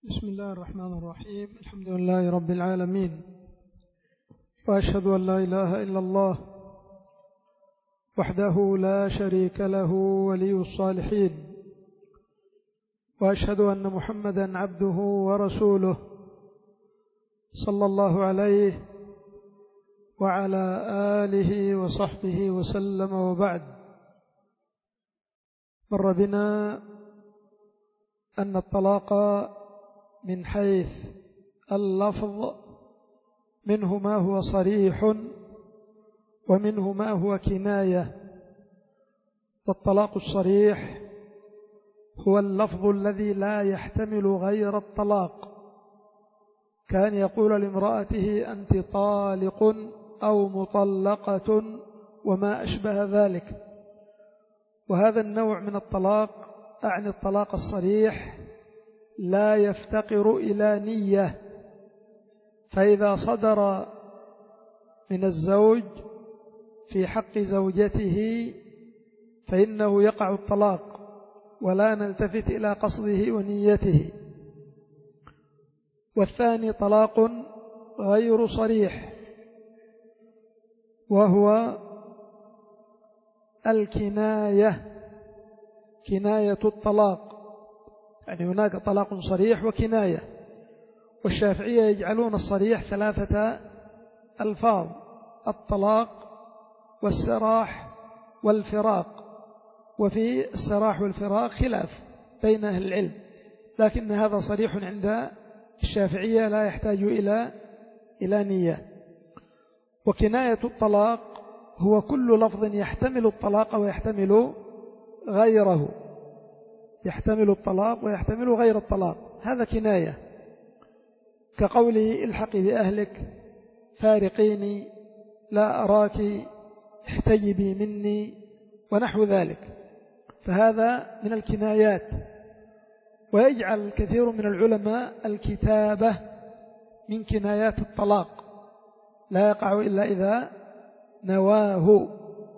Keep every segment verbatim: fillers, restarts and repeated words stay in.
بسم الله الرحمن الرحيم. الحمد لله رب العالمين، وأشهد أن لا إله إلا الله وحده لا شريك له ولي الصالحين، وأشهد أن محمدا عبده ورسوله صلى الله عليه وعلى آله وصحبه وسلم. وبعد، مر بنا أن الطلاق من حيث اللفظ منه ما هو صريح ومنه ما هو كناية. والطلاق الصريح هو اللفظ الذي لا يحتمل غير الطلاق، كان يقول لامرأته أنت طالق أو مطلقة وما أشبه ذلك. وهذا النوع من الطلاق، أعني الطلاق الصريح، لا يفتقر إلى نية، فإذا صدر من الزوج في حق زوجته فإنه يقع الطلاق، ولا نلتفت إلى قصده ونيته. والثاني طلاق غير صريح، وهو الكناية، كناية الطلاق، يعني هناك طلاق صريح وكناية. والشافعية يجعلون الصريح ثلاثة ألفاظ: الطلاق والسراح والفراق. وفي السراح والفراق خلاف بين أهل العلم، لكن هذا صريح عند الشافعية لا يحتاج إلى إلى نية. وكناية الطلاق هو كل لفظ يحتمل الطلاق ويحتمل غيره، يحتمل الطلاق ويحتمل غير الطلاق، هذا كناية، كقوله الحقي بأهلك، فارقيني، لا أراك، احتجبي مني، ونحو ذلك. فهذا من الكنايات. ويجعل كثير من العلماء الكتابة من كنايات الطلاق، لا يقع إلا إذا نواه.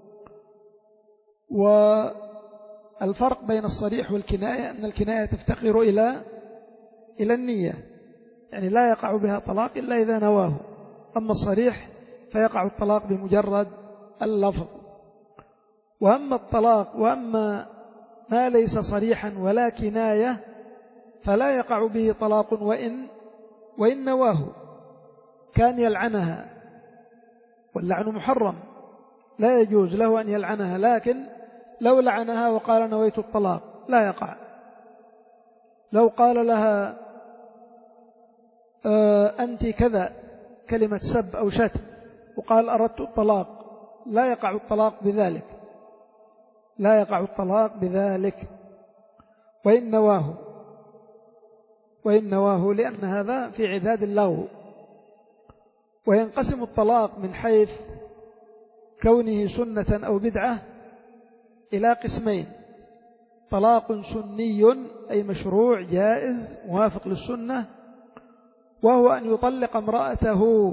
والفرق بين الصريح والكناية أن الكناية تفتقر إلى إلى النية، يعني لا يقع بها طلاق إلا إذا نواه. أما الصريح فيقع الطلاق بمجرد اللفظ. وأما الطلاق وأما ما ليس صريحا ولا كناية فلا يقع به طلاق وإن وإن نواه، كان يلعنها، واللعن محرم، لا يجوز له أن يلعنها، لكن لو لعنها وقال نويت الطلاق لا يقع. لو قال لها أنت كذا، كلمة سب أو شتم، وقال أردت الطلاق، لا يقع الطلاق بذلك، لا يقع الطلاق بذلك وإن نواه، وإن نواه، لأن هذا في عداد اللغو. وينقسم الطلاق من حيث كونه سنة أو بدعة إلى قسمين: طلاق سني أي مشروع جائز موافق للسنة، وهو أن يطلق امرأته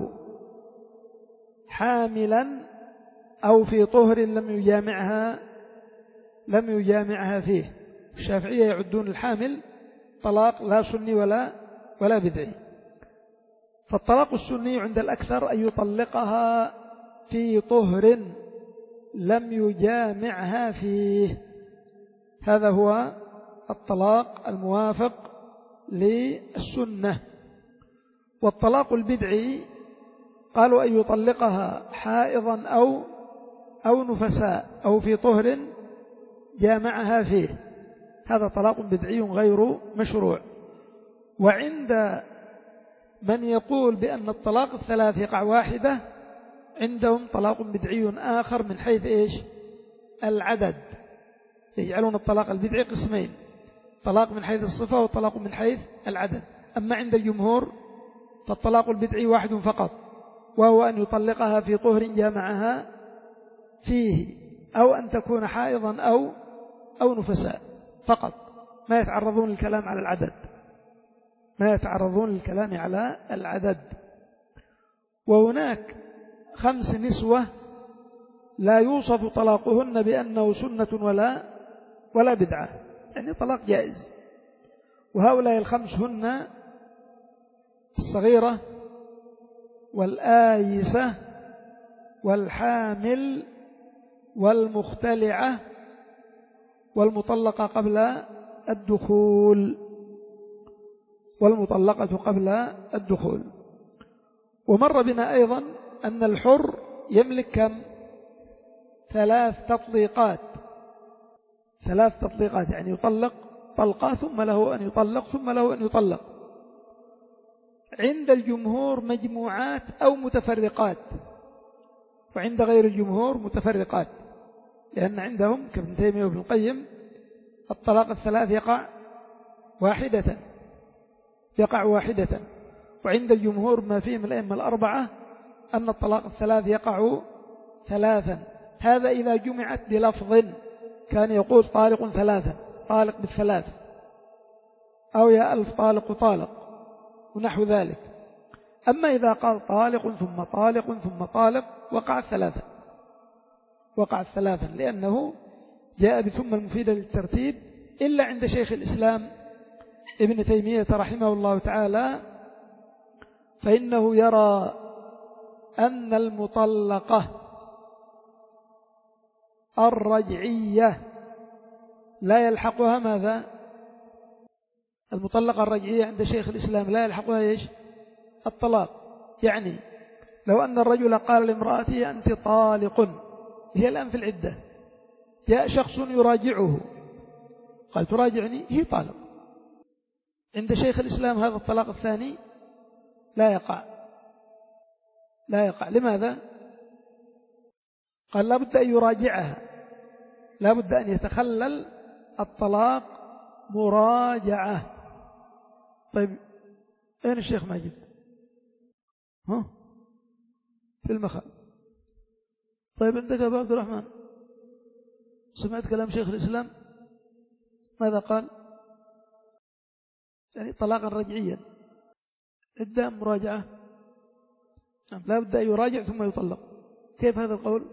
حاملا أو في طهر لم يجامعها لم يجامعها فيه. الشافعية يعدون الحامل طلاق لا سني ولا ولا بدعي. فالطلاق السني عند الأكثر أن يطلقها في طهر لم يجامعها فيه، هذا هو الطلاق الموافق للسنة. والطلاق البدعي قالوا أن يطلقها حائضا أو أو نفساء أو في طهر جامعها فيه، هذا طلاق بدعي غير مشروع. وعند من يقول بأن الطلاق الثلاث يقع واحدة، عندهم طلاق بدعي آخر من حيث إيش؟ العدد. يجعلون الطلاق البدعي قسمين: طلاق من حيث الصفة وطلاق من حيث العدد. أما عند الجمهور فالطلاق البدعي واحد فقط، وهو أن يطلقها في طهر جامعها فيه، أو أن تكون حائضا أو أو نفساء فقط، ما يتعرضون للكلام على العدد، ما يتعرضون للكلام على العدد. وهناك خمس نسوة لا يوصف طلاقهن بأنه سنة ولا ولا بدعة، يعني طلاق جائز. وهؤلاء الخمس هن الصغيرة والآيسة والحامل والمختلعة والمطلقة قبل الدخول والمطلقة قبل الدخول. ومر بنا أيضا أن الحر يملك كم؟ ثلاث تطليقات ثلاث تطليقات يعني يطلق طلقة ثم له أن يطلق ثم له أن يطلق. عند الجمهور مجموعات أو متفرقات، وعند غير الجمهور متفرقات، لأن عندهم كابن تيمية وابن القيم الطلاق الثلاث يقع واحدة يقع واحدة وعند الجمهور ما فيهم الأئمة الأربعة أن الطلاق الثلاث يقع ثلاثا. هذا إذا جمعت بلفظ، كان يقول طالق ثلاثا، طالق بالثلاث، أو يا ألف طالق طالق ونحو ذلك. أما إذا قال طالق ثم طالق ثم طالق وقع الثلاثة وقع الثلاثا لأنه جاء بثم المفيدة للترتيب، إلا عند شيخ الإسلام ابن تيمية رحمه الله تعالى، فإنه يرى أن المطلقة الرجعية لا يلحقها ماذا؟ المطلقة الرجعية عند شيخ الإسلام لا يلحقها إيش؟ الطلاق. يعني لو أن الرجل قال لامرأته أنت طالق، هي الآن في العدة، جاء شخص يراجعه قال تراجعني، هي طالق. عند شيخ الإسلام هذا الطلاق الثاني لا يقع لا يقع لماذا؟ قال لا بد أن يراجعها، لا بد أن يتخلل الطلاق مراجعة. طيب أين الشيخ ماجد؟ ها في المخال. طيب عندك أبو عبد الرحمن، سمعت كلام شيخ الإسلام ماذا قال؟ يعني طلاقا رجعيا إدى مراجعة، لا بد أن يراجع ثم يطلق. كيف هذا القول؟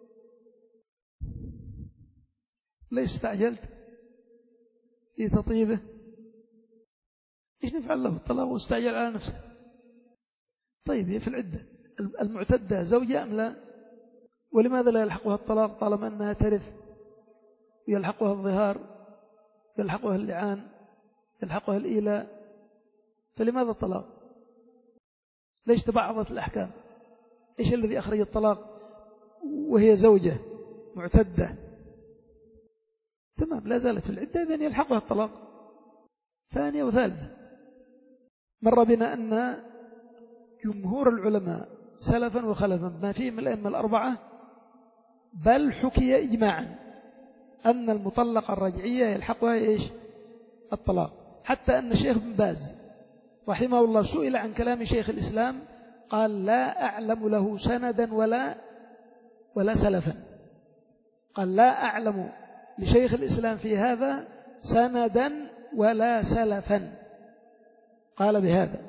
ليش استعجلت في تطيبه؟ إيش نفعل له الطلاق واستعجل على نفسه؟ طيب هي في العدة، المعتدة زوجة أم لا؟ ولماذا لا يلحقها الطلاق طالما أنها ترث، يلحقها الظهار، يلحقها اللعان، يلحقها الإيلاء، فلماذا الطلاق؟ ليش تبعضت الأحكام؟ إيش الذي أخرج الطلاق وهي زوجة معتدة؟ تمام، لا زالت في العدة، إذن يلحقها الطلاق ثانية وثالثة. مر بنا أن جمهور العلماء سلفا وخلفا ما فيهم الأئمة الأربعة، بل حكي إجماعا أن المطلقة الرجعية يلحقها إيش؟ الطلاق. حتى أن الشيخ بن باز رحمه الله سئل عن كلام شيخ الإسلام قال لا أعلم له سندا ولا ولا سلفا، قال لا أعلم لشيخ الإسلام في هذا سندا ولا سلفا، قال بهذا.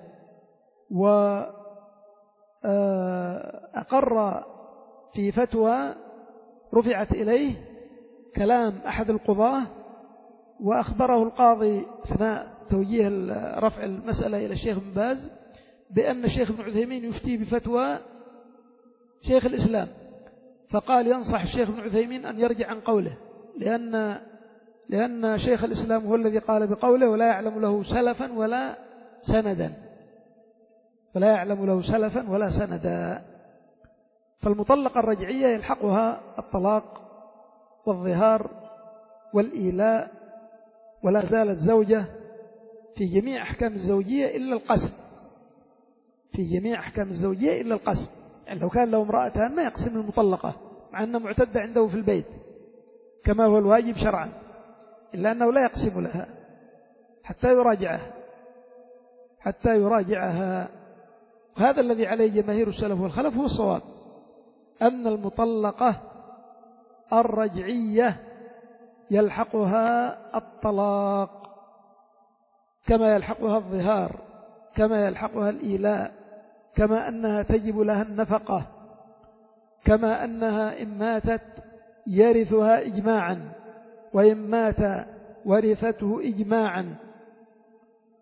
وأقر في فتوى رفعت إليه كلام أحد القضاة، وأخبره القاضي أثناء توجيه رفع المسألة إلى الشيخ بن باز بأن الشيخ ابن عثيمين يفتي بفتوى شيخ الإسلام، فقال ينصح الشيخ ابن عثيمين أن يرجع عن قوله، لأن لأن شيخ الإسلام هو الذي قال بقوله ولا يعلم له سلفا ولا سندا ولا يعلم له سلفا ولا سندا. فالمطلقة الرجعية يلحقها الطلاق والظهار والإيلاء، ولا زالت زوجة في جميع أحكام الزوجية إلا القسم، في جميع أحكام الزوجية إلا القسم. يعني لو كان له امرأتان ما يقسم المطلقة مع أنها معتدة عنده في البيت كما هو الواجب شرعا، إلا أنه لا يقسم لها حتى يراجعها حتى يراجعها. وهذا الذي عليه جماهير السلف والخلف هو الصواب، أن المطلقة الرجعية يلحقها الطلاق كما يلحقها الظهار، كما يلحقها الإيلاء، كما أنها تجب لها النفقة، كما أنها إن ماتت يرثها إجماعا، وإن مات ورثته إجماعا.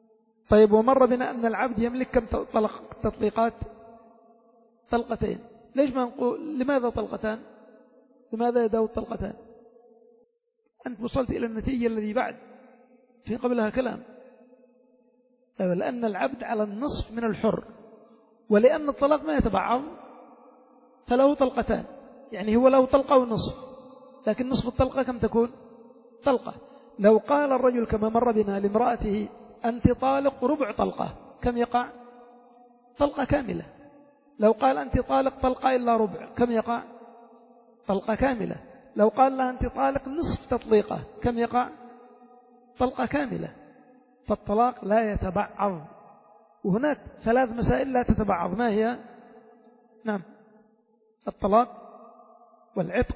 طيب ومر بنا أن العبد يملك كم طلق تطليقات؟ طلقتين. ليش ما نقول لماذا طلقتان؟ لماذا يا داود طلقتان؟ أنت وصلت إلى النتيجة الذي بعد في قبلها كلام. لأن العبد على النصف من الحر، ولأن الطلاق ما يتبعض فله طلقتان، يعني هو له طلقة ونصف، لكن نصف الطلقة كم تكون؟ طلقة. لو قال الرجل كما مر بنا لامرأته أنت طالق ربع طلقة كم يقع؟ طلقة كاملة. لو قال أنت طالق طلقة إلا ربع كم يقع؟ طلقة كاملة. لو قال لها أنت طالق نصف تطليقة كم يقع؟ طلقة كاملة. فالطلاق لا يتبعض. وهناك ثلاث مسائل لا تتبعض، ما هي؟ نعم، الطلاق والعتق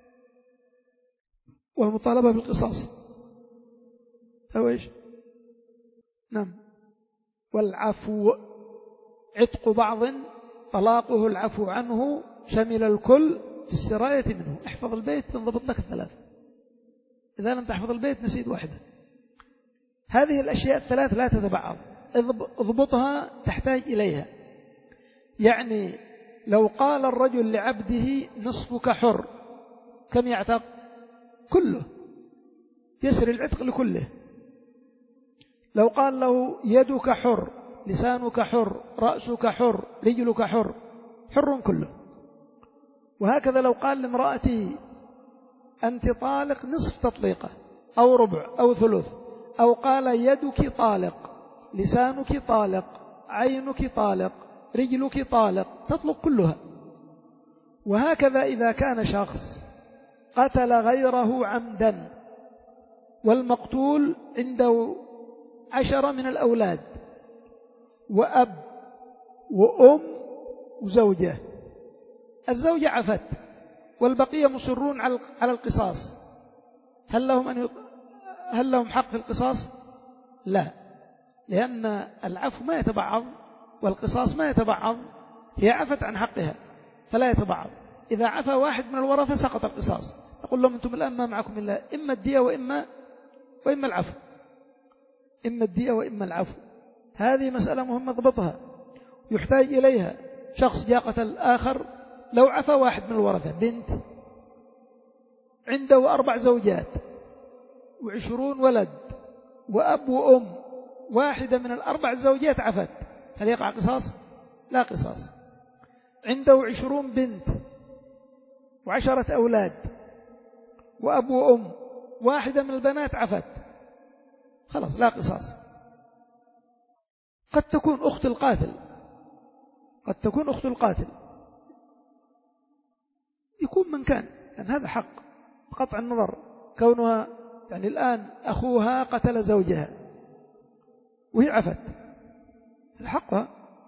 والمطالبة بالقصاص أو إيش؟ نعم، والعفو. عتق بعض طلاقه العفو عنه شمل الكل في السراية منه. احفظ البيت تنضبط لك الثلاث، إذا لم تحفظ البيت نسيت واحدة. هذه الأشياء الثلاث لا تتبعض، اضبطها تحتاج إليها. يعني لو قال الرجل لعبده نصفك حر كم يعتق؟ كله، يسري العتق لكله. لو قال له يدك حر، لسانك حر، رأسك حر، رجلك حر، حر كله. وهكذا لو قال لامرأته أنت طالق نصف تطليقة أو ربع أو ثلث، أو قال يدك طالق، لسانك طالق، عينك طالق، رجلك طالق، تطلق كلها. وهكذا إذا كان شخص قتل غيره عمدا والمقتول عنده عشرة من الأولاد وأب وأم وزوجة، الزوجة عفت والبقية مصرون على القصاص، هل لهم أن يط... هل لهم حق في القصاص؟ لا، لأن العفو ما يتبعض والقصاص ما يتبعض. هي عفت عن حقها فلا يتبعض. إذا عفى واحد من الورثة سقط القصاص، نقول لهم أنتم الآن ما معكم إلا إما الدية وإما وإما العفو، إما الدية وإما العفو. هذه مسألة مهمة ضبطها، يحتاج إليها. شخص جاء قتل آخر، لو عفى واحد من الورثة بنت عنده أربع زوجات وعشرون ولد وأب وأم، واحدة من الأربع زوجات عفت، هل يقع قصاص؟ لا قصاص. عنده عشرون بنت وعشرة أولاد وأب وأم، واحدة من البنات عفت، خلاص لا قصاص. قد تكون أخت القاتل، قد تكون أخت القاتل، يكون من كان، يعني هذا حق بقطع النظر. كونها يعني الآن أخوها قتل زوجها وهي عفت، هذا حقها،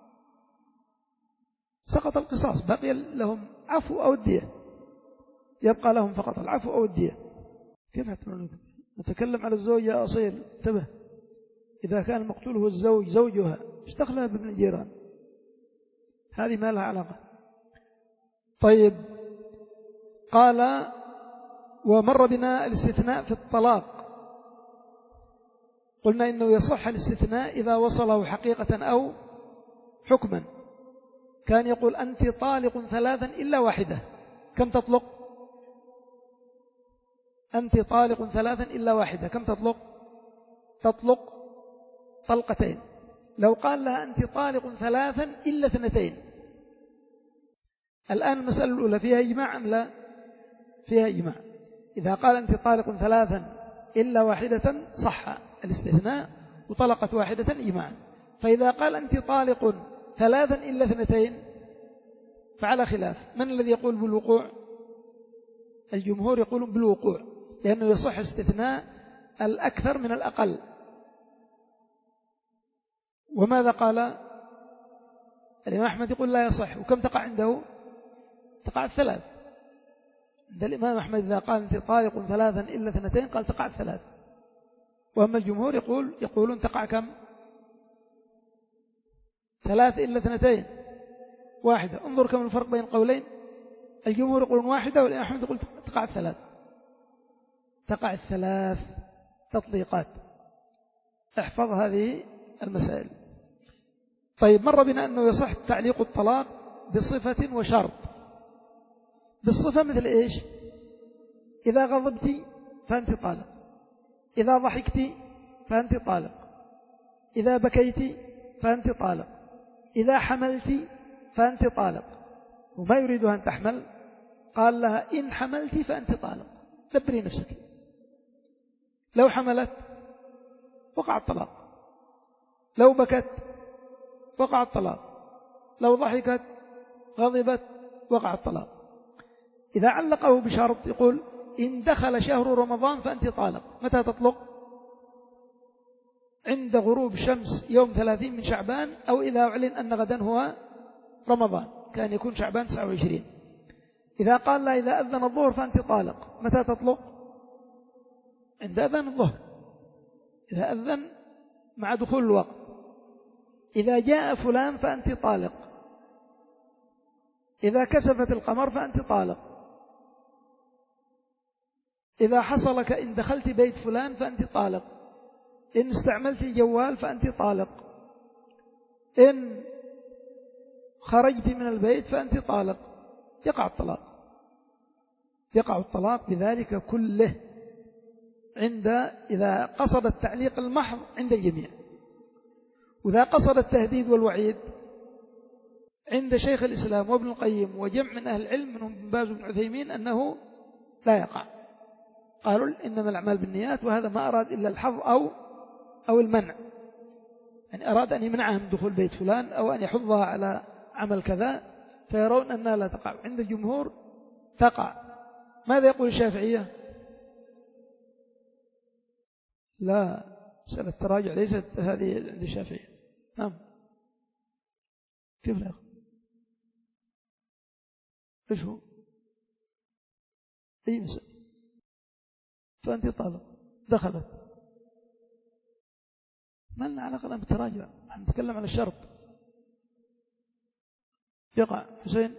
سقط القصاص، بقي لهم عفو أو الدية، يبقى لهم فقط العفو أو الدية. كيف احتمالون؟ نتكلم على الزوج يا أصيل، انتبه، إذا كان المقتول هو الزوج زوجها اشتغلها بابن الجيران، هذه ما لها علاقة. طيب، قال ومر بنا الاستثناء في الطلاق، قلنا إنه يصح الاستثناء إذا وصله حقيقة أو حكما. كان يقول أنت طالق ثلاثا إلا واحدة كم تطلق؟ أنت طالق ثلاثا إلا واحدة كم تطلق؟ تطلق طلقتين. لو قال لها أنت طالق ثلاثا إلا اثنتين، الآن المسألة الأولى فيها إجماع أم لا؟ فيها إجماع. إذا قال أنت طالق ثلاثا إلا واحدة صح الاستثناء وطلقت واحدة إجماعا. فإذا قال أنت طالق ثلاثا إلا اثنتين فعلى خلاف. من الذي يقول بالوقوع؟ الجمهور يقولون بالوقوع، لأنه يصح استثناء الأكثر من الأقل. وماذا قال الإمام أحمد؟ يقول لا يصح. وكم تقع عنده؟ تقع الثلاث. عند الإمام أحمد إذا قال أنت طالق ثلاثا إلا اثنتين قال تقع الثلاث. وأما الجمهور يقول يقولون تقع كم؟ ثلاث إلا اثنتين واحدة. انظر كم الفرق بين القولين. الجمهور يقولون واحدة والإمام أحمد يقول تقع الثلاث. تقع الثلاث تطليقات. احفظ هذه المسائل. طيب، مر بنا أنه يصح تعليق الطلاق بصفة وشرط. بالصفة مثل إيش؟ إذا غضبت فأنت طالق، إذا ضحكت فأنت طالق، إذا بكيت فأنت طالق، إذا حملت فأنت طالق. وما يريدها أن تحمل، قال لها إن حملت فأنت طالق، دبري نفسك. لو حملت وقع الطلاق، لو بكت وقع الطلاق، لو ضحكت غضبت وقع الطلاق. إذا علقه بشرط يقول إن دخل شهر رمضان فأنت طالق. متى تطلق؟ عند غروب شمس يوم ثلاثين من شعبان، أو إذا أعلن أن غدا هو رمضان، كان يكون شعبان تسعة وعشرين. إذا قال لا إذا أذن الظهر فأنت طالق، متى تطلق؟ عند أذن الظهر، إذا أذن مع دخول الوقت. إذا جاء فلان فأنت طالق، إذا كسفت القمر فأنت طالق، إذا حصلك إن دخلت بيت فلان فأنت طالق، إن استعملت الجوال فأنت طالق، إن خرجت من البيت فأنت طالق. يقع الطلاق، يقع الطلاق بذلك كله عند إذا قصد التعليق المحض عند الجميع. وإذا قصد التهديد والوعيد عند شيخ الإسلام وابن القيم وجمع من أهل العلم منهم ابن باز وابن عثيمين أنه لا يقع. قالوا إنما الأعمال بالنيات، وهذا ما أراد إلا الحظ أو أو المنع، يعني أراد أن يمنعها من دخول بيت فلان أو أن يحضها على عمل كذا، فيرون أنها لا تقع. عند الجمهور تقع. ماذا يقول الشافعية؟ لا، مسألة التراجع ليست هذه عند الشافعية. نعم، كيف لا يقع؟ إيش هو؟ أي مسألة؟ فأنت طالق، دخلت، ما لنا علاقة الآن بالتراجع، نحن نتكلم عن الشرط. يقع. حسين؟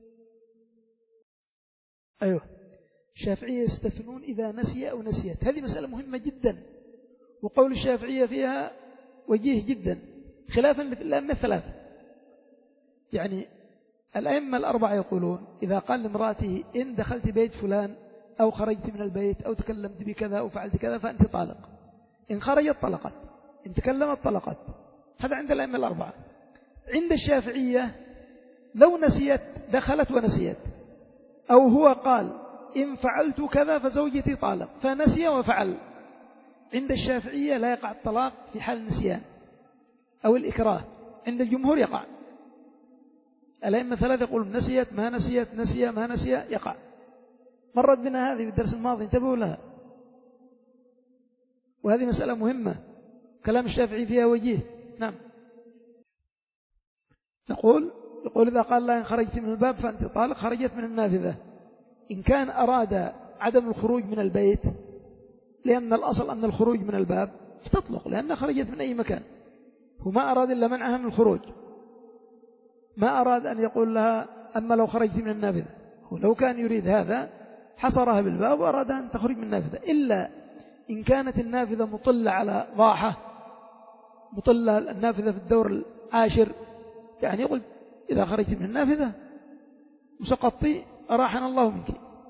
أيوه. الشافعية يستثنون إذا نسي أو نسيت. هذه مسألة مهمة جدا، وقول الشافعية فيها وجيه جدا، خلافا للأئمة الثلاثة. يعني الأئمة الأربعة يقولون إذا قال لامرأته إن دخلت بيت فلان أو خرجت من البيت أو تكلمت بكذا أو فعلت كذا فأنت طالق. إن خرجت طلقت، إن تكلمت طلقت. هذا عند الأئمة الأربعة. عند الشافعية لو نسيت دخلت ونسيت، أو هو قال إن فعلت كذا فزوجتي طالق فنسي وفعل، عند الشافعية لا يقع الطلاق في حال النسيان أو الإكراه. عند الجمهور يقع. الأئمة ثلاثة يقولون نسيت ما نسيت، نسي ما نسي، يقع. مرت بنا هذه في الدرس الماضي، انتبهوا لها، وهذه مسألة مهمة كلام الشافعي فيها وجيه. نعم. نقول يقول إذا قال لا إن خرجت من الباب فأنت طالق، خرجت من النافذة. إن كان أراد عدم الخروج من البيت، لأن الأصل أن الخروج من الباب فتطلق، لأنها خرجت من أي مكان، وما أراد إلا منعها من الخروج، ما أراد أن يقول لها أما لو خرجت من النافذة. ولو كان يريد هذا حصرها بالباب وأراد أن تخرج من النافذة، إلا إن كانت النافذة مطلة على ضاحة، مطلة النافذة في الدور العاشر، يعني يقول إذا خرجت من النافذة وسقطتي أراحنا الله منك،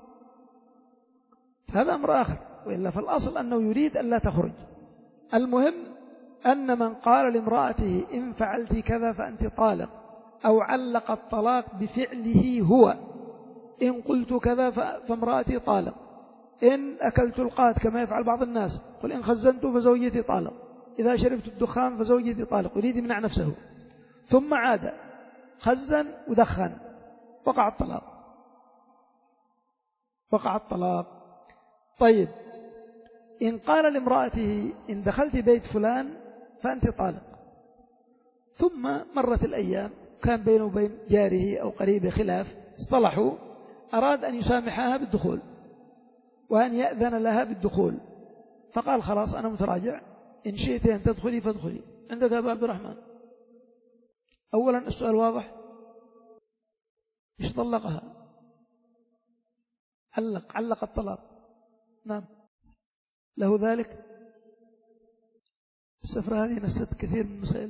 فهذا أمر آخر. وإلا فالأصل أنه يريد أن لا تخرج. المهم أن من قال لامرأته إن فعلت كذا فأنت طالق، أو علق الطلاق بفعله هو، إن قلت كذا فامرأتي طالق، إن أكلت القات كما يفعل بعض الناس، قل إن خزنت فزوجتي طالق، إذا شربت الدخان فزوجتي طالق، يريد يمنع نفسه، ثم عاد خزن ودخن، وقع الطلاق، وقع الطلاق. طيب، إن قال لامرأته إن دخلت بيت فلان فأنت طالق، ثم مرت الأيام، كان بينه وبين جاره أو قريبه خلاف، اصطلحوا، أراد أن يسامحها بالدخول وأن يأذن لها بالدخول، فقال خلاص أنا متراجع، إن شئت أن تدخلي فادخلي. عندك أبا عبد الرحمن؟ أولا السؤال واضح، إيش طلقها؟ علق علق الطلاق. نعم، له ذلك. السفرة هذه نست كثير من المسائل.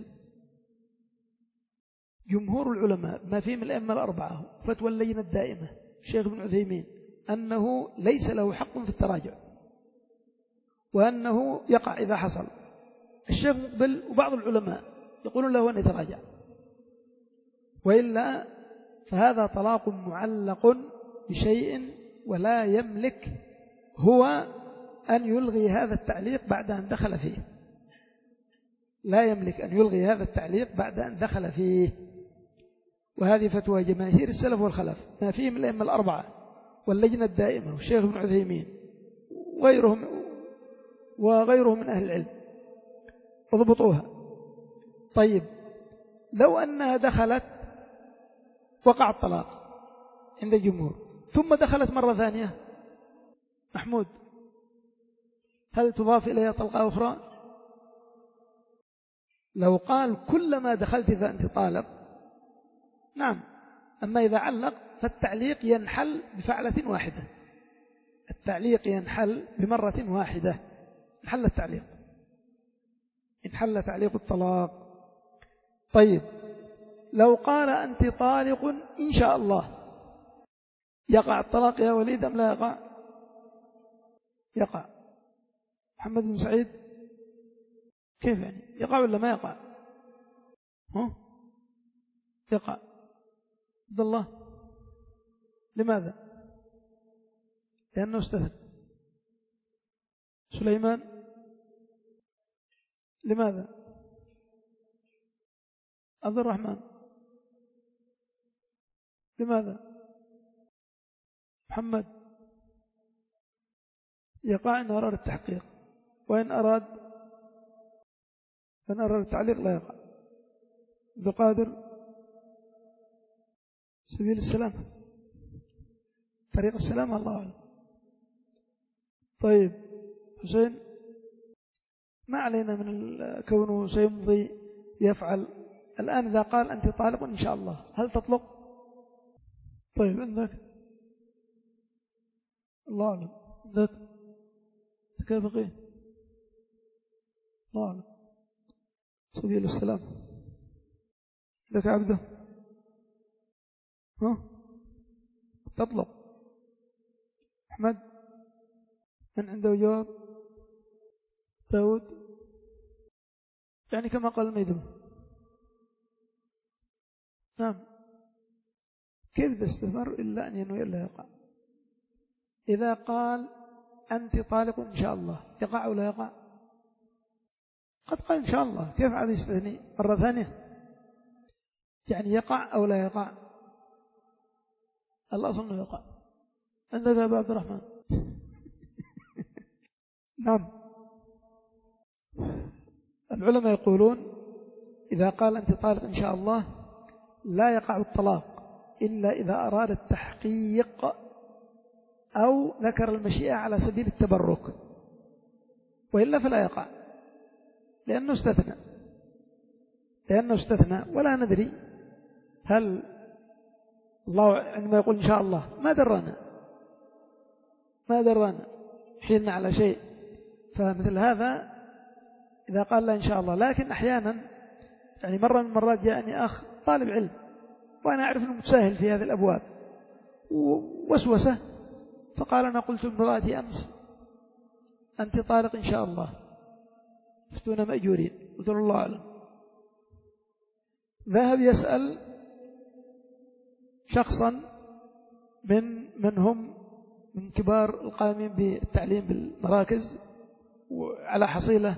جمهور العلماء ما فيهم الأئمة الأربعة فتوى اللجنة الدائمة الشيخ ابن عثيمين أنه ليس له حق في التراجع وأنه يقع إذا حصل. الشيخ مقبل وبعض العلماء يقولون له أن يتراجع، وإلا فهذا طلاق معلق بشيء ولا يملك هو أن يلغي هذا التعليق بعد أن دخل فيه، لا يملك أن يلغي هذا التعليق بعد أن دخل فيه. وهذه فتوى جماهير السلف والخلف ما فيهم الأئمة الأربعة واللجنة الدائمة والشيخ ابن عثيمين وغيرهم وغيرهم من أهل العلم، اضبطوها. طيب لو أنها دخلت وقع الطلاق عند الجمهور ثم دخلت مرة ثانية، محمود هل تضاف إليها طلقة أخرى؟ لو قال كلما دخلت فأنت طالق نعم، أما إذا علق فالتعليق ينحل بفعلة واحدة، التعليق ينحل بمرة واحدة، انحل التعليق، انحل تعليق الطلاق. طيب لو قال أنت طالق إن شاء الله، يقع الطلاق يا وليد أم لا يقع؟ يقع. محمد بن سعيد كيف يعني يقع ولا ما يقع؟ ها؟ يقع. عبد الله لماذا؟ لأنه استثنى. سليمان لماذا؟ عبد الرحمن لماذا؟ محمد يقع إن أراد التحقيق، وإن أراد إن أراد التعليق لا يقع. عبد القادر سبيل السلام، طريق السلام، الله أعلم. طيب حسين ما علينا من كونه سيمضي يفعل. الآن إذا قال أنت طالق إن شاء الله هل تطلق؟ طيب عندك الله أعلم، عندك كيف قيه الله أعلم. سبيل السلام عندك عبده ها تطلق. أحمد من عنده جواب؟ داود يعني كما قال الميدم نعم. كيف تستمر إلا أن ينوي إلا يقع؟ إذا قال أنت طالق إن شاء الله يقع ولا يقع؟ قد قال إن شاء الله، كيف عاد يستثني مرة ثانية؟ يعني يقع أو لا يقع؟ الأصل أنه يقع. عندك يا أبو عبد الرحمن؟ نعم. العلماء يقولون إذا قال أنت طالق إن شاء الله لا يقع الطلاق إلا إذا أراد التحقيق أو ذكر المشيئة على سبيل التبرك، وإلا فلا يقع لأنه استثنى، لأنه استثنى. ولا ندري هل الله عندما يقول إن شاء الله ما درنا ما درنا حين على شيء، فمثل هذا إذا قال لا إن شاء الله. لكن أحيانا يعني مرة من المرات جاءني أخ طالب علم وأنا أعرف أنه متساهل في هذه الأبواب ووسوسة، فقال أنا قلت لامرأتي أمس أنت طالق إن شاء الله افتونا مأجورين، قلت له الله أعلم. ذهب يسأل شخصا من من هم من كبار القائمين بالتعليم بالمراكز وعلى حصيلة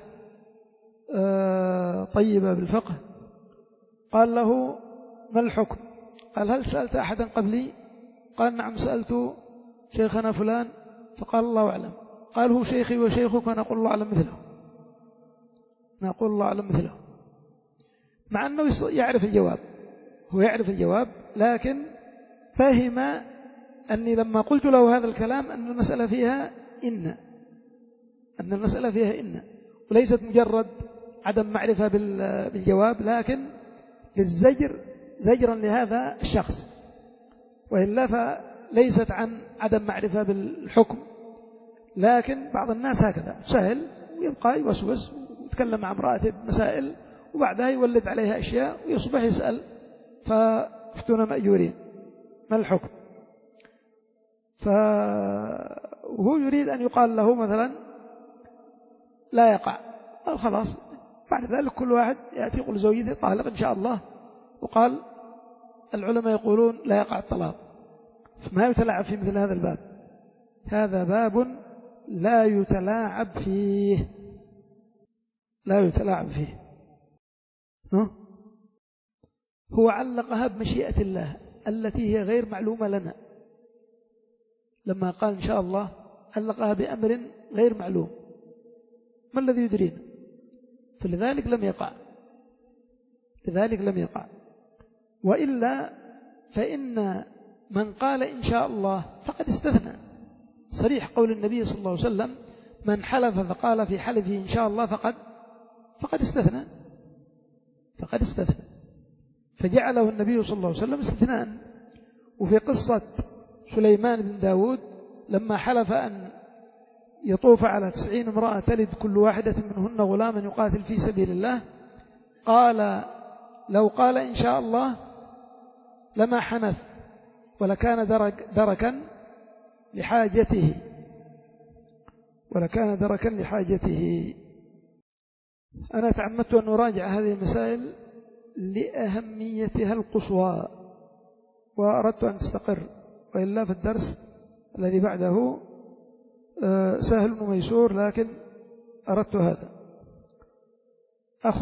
طيبة بالفقه، قال له ما الحكم؟ قال هل سألت أحدا قبلي؟ قال نعم سألت شيخنا فلان، فقال الله أعلم. قال هو شيخي وشيخك ونقول الله أعلم مثله، نقول الله أعلم مثله، مع أنه يعرف الجواب، هو يعرف الجواب، لكن فهم أني لما قلت له هذا الكلام أن المسألة فيها إن أن المسألة فيها إن وليست مجرد عدم معرفة بالجواب، لكن للزجر زجرا لهذا الشخص، وإلا فليست عن عدم معرفة بالحكم. لكن بعض الناس هكذا سهل ويبقى يوسوس يتكلم مع امرأته بمسائل وبعدها يولد عليها أشياء ويصبح يسأل فافتونا مأجورين ما الحكم. فهو يريد أن يقال له مثلا لا يقع، قال خلاص بعد ذلك كل واحد يأتي يقول زوجتي طالق إن شاء الله، وقال العلماء يقولون لا يقع الطلاق. فما يتلاعب في مثل هذا الباب، هذا باب لا يتلاعب فيه، لا يتلاعب فيه. ها؟ هو علقها بمشيئة الله التي هي غير معلومة لنا، لما قال إن شاء الله علقها بأمر غير معلوم، ما الذي يدرينا؟ فلذلك لم يقع، لذلك لم يقع. وإلا فإن من قال إن شاء الله فقد استثنى، صريح قول النبي صلى الله عليه وسلم من حلف فقال في حلفه إن شاء الله فقد فقد استثنى، فقد استثنى، فجعله النبي صلى الله عليه وسلم استثناء. وفي قصة سليمان بن داود لما حلف أن يطوف على تسعين امرأة تلد كل واحدة منهن غلاما يقاتل في سبيل الله، قال لو قال إن شاء الله لما حنث ولكان درك دركا لحاجته، ولكان دركا لحاجته. أنا تعمدت أن أراجع هذه المسائل لأهميتها القصوى، وأردت أن تستقر، وإلا في الدرس الذي بعده سهل وميسور، لكن أردت هذا. أخ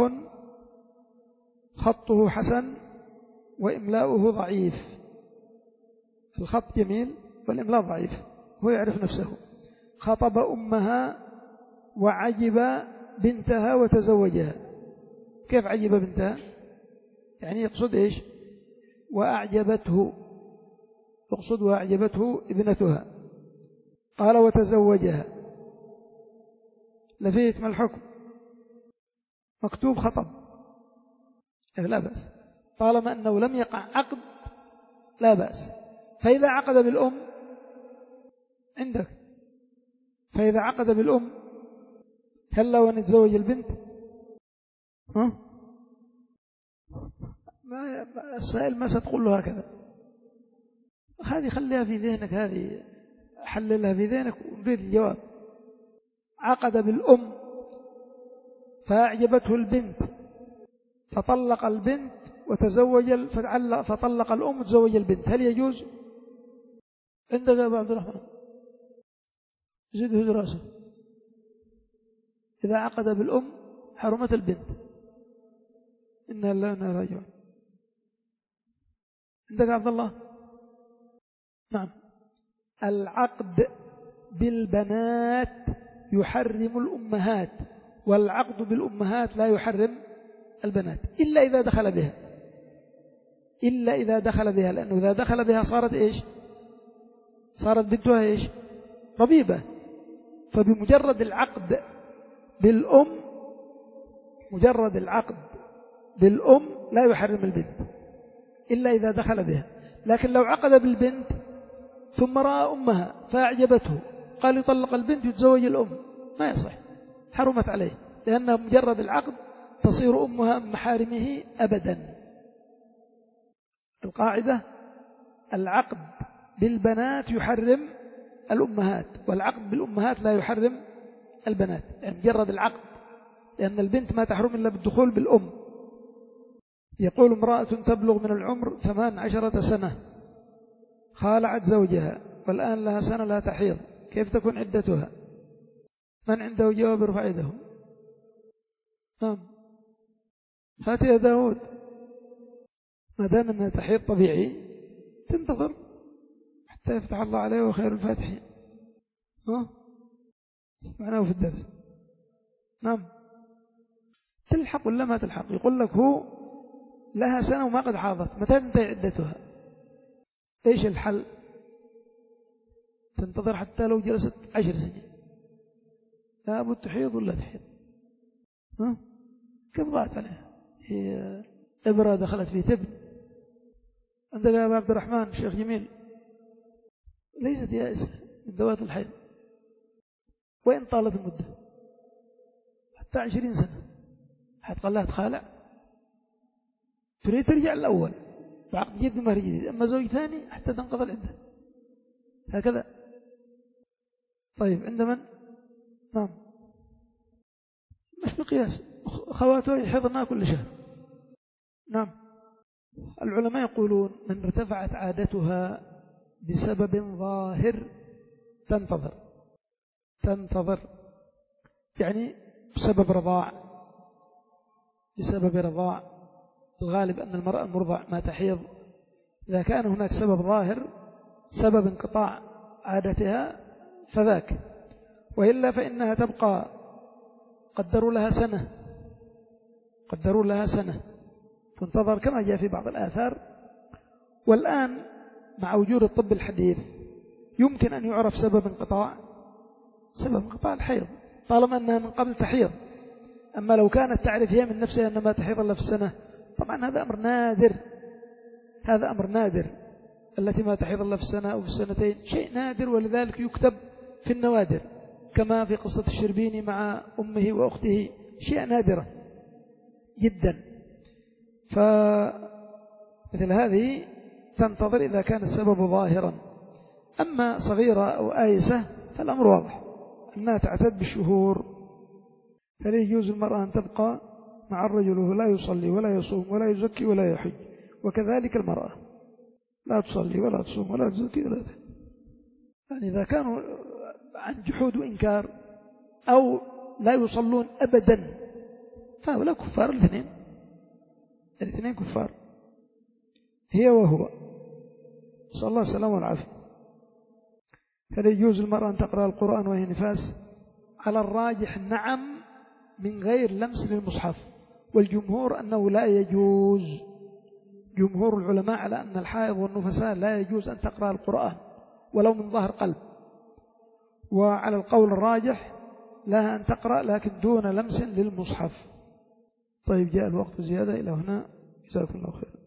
خطه حسن وإملاؤه ضعيف، الخط جميل والإملاء ضعيف، هو يعرف نفسه. خطب أمها وعجب بنتها وتزوجها. كيف عجب بنتها؟ يعني يقصد إيش؟ وأعجبته، يقصد وأعجبته ابنتها. قال وتزوجها، لفيت ما الحكم؟ مكتوب خطب لا بأس، طالما أنه لم يقع عقد لا بأس. فإذا عقد بالأم عندك، فإذا عقد بالأم هل لو أن يتزوج البنت؟ ها؟ ما السائل ما ستقول له هكذا، هذه خليها في ذهنك، هذه حللها في ذهنك ونريد الجواب. عقد بالأم فأعجبته البنت فطلق البنت وتزوج، فطلق الأم وتزوج البنت، هل يجوز؟ عندك يا أبو عبد الرحمن زده دراسة. إذا عقد بالأم حرمت البنت، إنا لله وإنا إليه راجعون. عندك يا عبد الله؟ نعم. العقد بالبنات يحرم الأمهات، والعقد بالأمهات لا يحرم البنات إلا إذا دخل بها، إلا إذا دخل بها، لأنه إذا دخل بها صارت إيش؟ صارت بنتها إيش؟ ربيبة. فبمجرد العقد بالأم، مجرد العقد بالأم لا يحرم البنت إلا إذا دخل بها. لكن لو عقد بالبنت ثم رأى أمها فأعجبته قال يطلق البنت ويتزوج الأم، ما يصح، حرمت عليه، لأن مجرد العقد تصير أمها من محارمه أبدا. القاعدة العقد بالبنات يحرم الأمهات، والعقد بالأمهات لا يحرم البنات، يعني مجرد العقد، لأن البنت ما تحرم إلا بالدخول بالأم. يقول امرأة تبلغ من العمر ثمان عشرة سنة خالعت زوجها والآن لها سنة لا تحيض، كيف تكون عدتها؟ من عنده جواب يرفع يده. نعم هات يا داود. ما دام أنها تحيض طبيعي تنتظر حتى يفتح الله عليه وخير الفاتحين. ها سمعناه في الدرس. نعم تلحق ولا ما تلحق؟ يقول لك هو لها سنة وما قد حاضت، متى تنتهي عدتها؟ إيش الحل؟ تنتظر حتى لو جلست عشر سنين، لا أبد تحيض ولا تحيض؟ ها كيف ضاعت عليها؟ هي إبرة دخلت في تبن. عندك يا أبو عبد الرحمن الشيخ جميل، ليست يائسة من ذوات الحيض وإن طالت المدة حتى عشرين سنة. حتقال لها تخالع، تريد ترجع الأول بعقد جديد مهر جديد. أما زوج ثاني حتى تنقضي العدة هكذا. طيب عند من؟ نعم مش بقياس، خواته يحضرنا كل شهر. نعم العلماء يقولون من ارتفعت عادتها بسبب ظاهر تنتظر تنتظر يعني بسبب رضاع، بسبب رضاع، الغالب أن المرأة المرضع ما تحيض. إذا كان هناك سبب ظاهر سبب انقطاع عادتها فذاك، وإلا فإنها تبقى، قدروا لها سنة قدروا لها سنة تنتظر كما جاء في بعض الآثار. والآن مع وجود الطب الحديث يمكن أن يعرف سبب انقطاع سبب انقطاع الحيض طالما أنها من قبل تحيض. أما لو كانت تعرف هي من نفسها أنها ما تحيض إلا في السنة، طبعا هذا أمر نادر، هذا أمر نادر. التي ما تحيض إلا في السنة أو في السنتين شيء نادر، ولذلك يكتب في النوادر كما في قصة الشربيني مع أمه وأخته، شيء نادرة جدا. فمثل هذه تنتظر إذا كان السبب ظاهرا. أما صغيرة أو آيسة فالأمر واضح أنها تعتد بالشهور، فلا يجوز المرأة أن تبقى مع الرجل وهو لا يصلي ولا يصوم ولا يزكي ولا يحج، وكذلك المرأة لا تصلي ولا تصوم ولا تزكي ولا تحج. يعني إذا كانوا عن جحود وإنكار أو لا يصلون أبدا فهؤلاء كفار، الاثنين الاثنين كفار هي وهو، صلى الله السلامة والعافية. هل يجوز المرأة أن تقرأ القرآن وهي نفاس؟ على الراجح نعم، من غير لمس للمصحف، والجمهور أنه لا يجوز. جمهور العلماء على أن الحائض والنفساء لا يجوز أن تقرأ القرآن ولو من ظهر قلب، وعلى القول الراجح لها أن تقرأ لكن دون لمس للمصحف. طيب جاء الوقت زيادة، إلى هنا جزاكم الله خير.